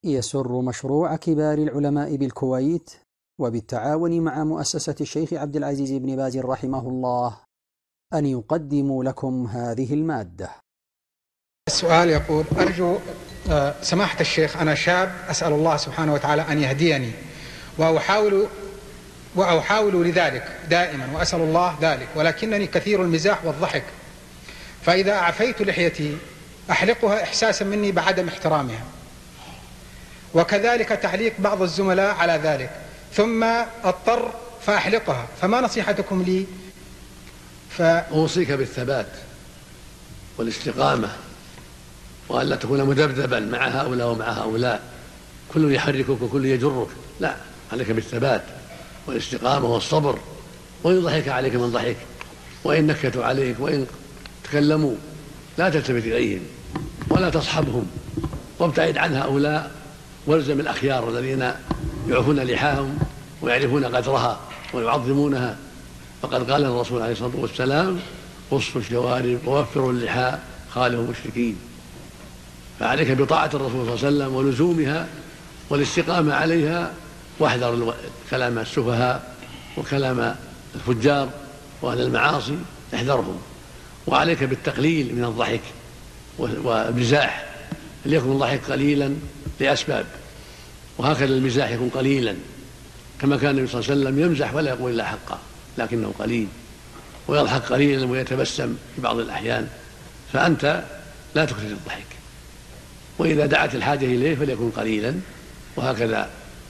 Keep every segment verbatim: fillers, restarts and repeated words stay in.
يسر مشروع كبار العلماء بالكويت وبالتعاون مع مؤسسة الشيخ عبد العزيز بن باز رحمه الله أن يقدموا لكم هذه المادة. السؤال يقول: أرجو سماحة الشيخ، أنا شاب أسأل الله سبحانه وتعالى أن يهديني وأحاول وأحاول لذلك دائما وأسأل الله ذلك، ولكنني كثير المزاح والضحك، فإذا أعفيت لحيتي أحلقها إحساسا مني بعدم احترامها، وكذلك تعليق بعض الزملاء على ذلك، ثم أضطر فأحلقها، فما نصيحتكم لي؟ ف... أوصيك بالثبات والاستقامة، وأن لا تكون مذبذبا مع هؤلاء ومع هؤلاء، كل يحركك وكل يجرك، لا، عليك بالثبات والاستقامة والصبر، وإن ضحك عليك من ضحك، وإن نكتوا عليك، وإن تكلموا لا تلتفت إليهم ولا تصحبهم، وابتعد عن هؤلاء، والزم الأخيار الذين يعرفون لحاهم ويعرفون قدرها ويعظمونها. فقد قال الرسول عليه الصلاة والسلام: قصوا الشوارب ووفروا اللحى خالفوا المشركين. فعليك بطاعة الرسول صلى الله عليه وسلم ولزومها والاستقامة عليها، واحذر كلام السفهاء وكلام الفجار وأهل المعاصي، احذرهم. وعليك بالتقليل من الضحك والمزاح، ليكن الضحك قليلا لأسباب، وهكذا المزاح يكون قليلا، كما كان النبي صلى الله عليه وسلم يمزح ولا يقول إلا حقا، لكنه قليل، ويضحك قليلا ويتبسم في بعض الأحيان، فأنت لا تكثر الضحك، وإذا دعت الحاجة إليه فليكن قليلا. وهكذا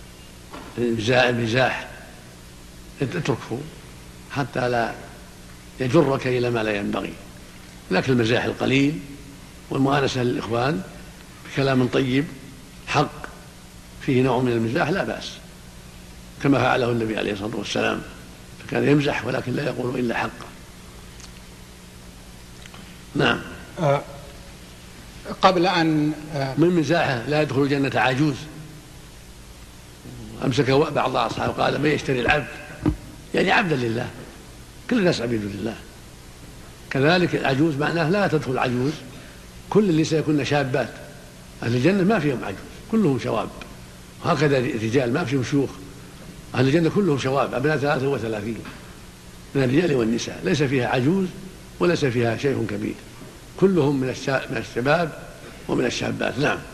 المزاح اتركه حتى لا يجرك إلى ما لا ينبغي، لكن المزاح القليل والمؤانسة للإخوان بكلام طيب حق فيه نوع من المزاح لا بأس، كما فعله النبي عليه الصلاة والسلام، فكان يمزح ولكن لا يقول إلا حقا. نعم. أه قبل أن أه من مزاحه لا يدخل الجنة عجوز. أمسك بعض أصحابه قال: من يشتري العبد؟ يعني عبدا لله، كل الناس عبيد لله. كذلك العجوز معناه لا تدخل عجوز، كل اللي سيكون شابات، أهل الجنة ما فيهم عجوز، كلهم شواب، وهكذا الرجال ما فيهم شيوخ، أهل الجنة كلهم شواب أبناء ثلاثة وثلاثين من الرجال والنساء، ليس فيها عجوز وليس فيها شيخ كبير، كلهم من الشباب ومن الشابات. نعم.